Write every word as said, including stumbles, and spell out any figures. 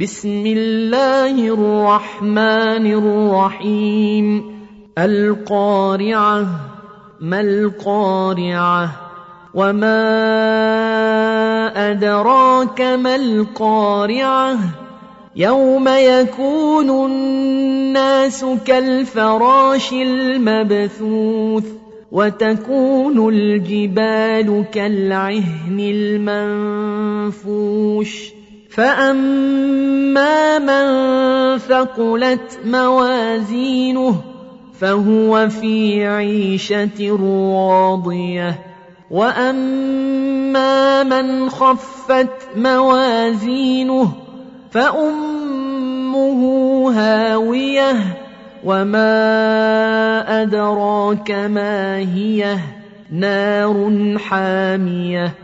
بسم الله الرحمن الرحيم القارعة ما القارعة وما أدراك ما القارعة يوم يكون الناس كالفراش المبثوث وتكون الجبال كالعهن المنفوش فأما من ثقلت موازينه فهو في عيشة راضية وأما من خفت موازينه فأمه هاوية وما أدراك ما هي نار حامية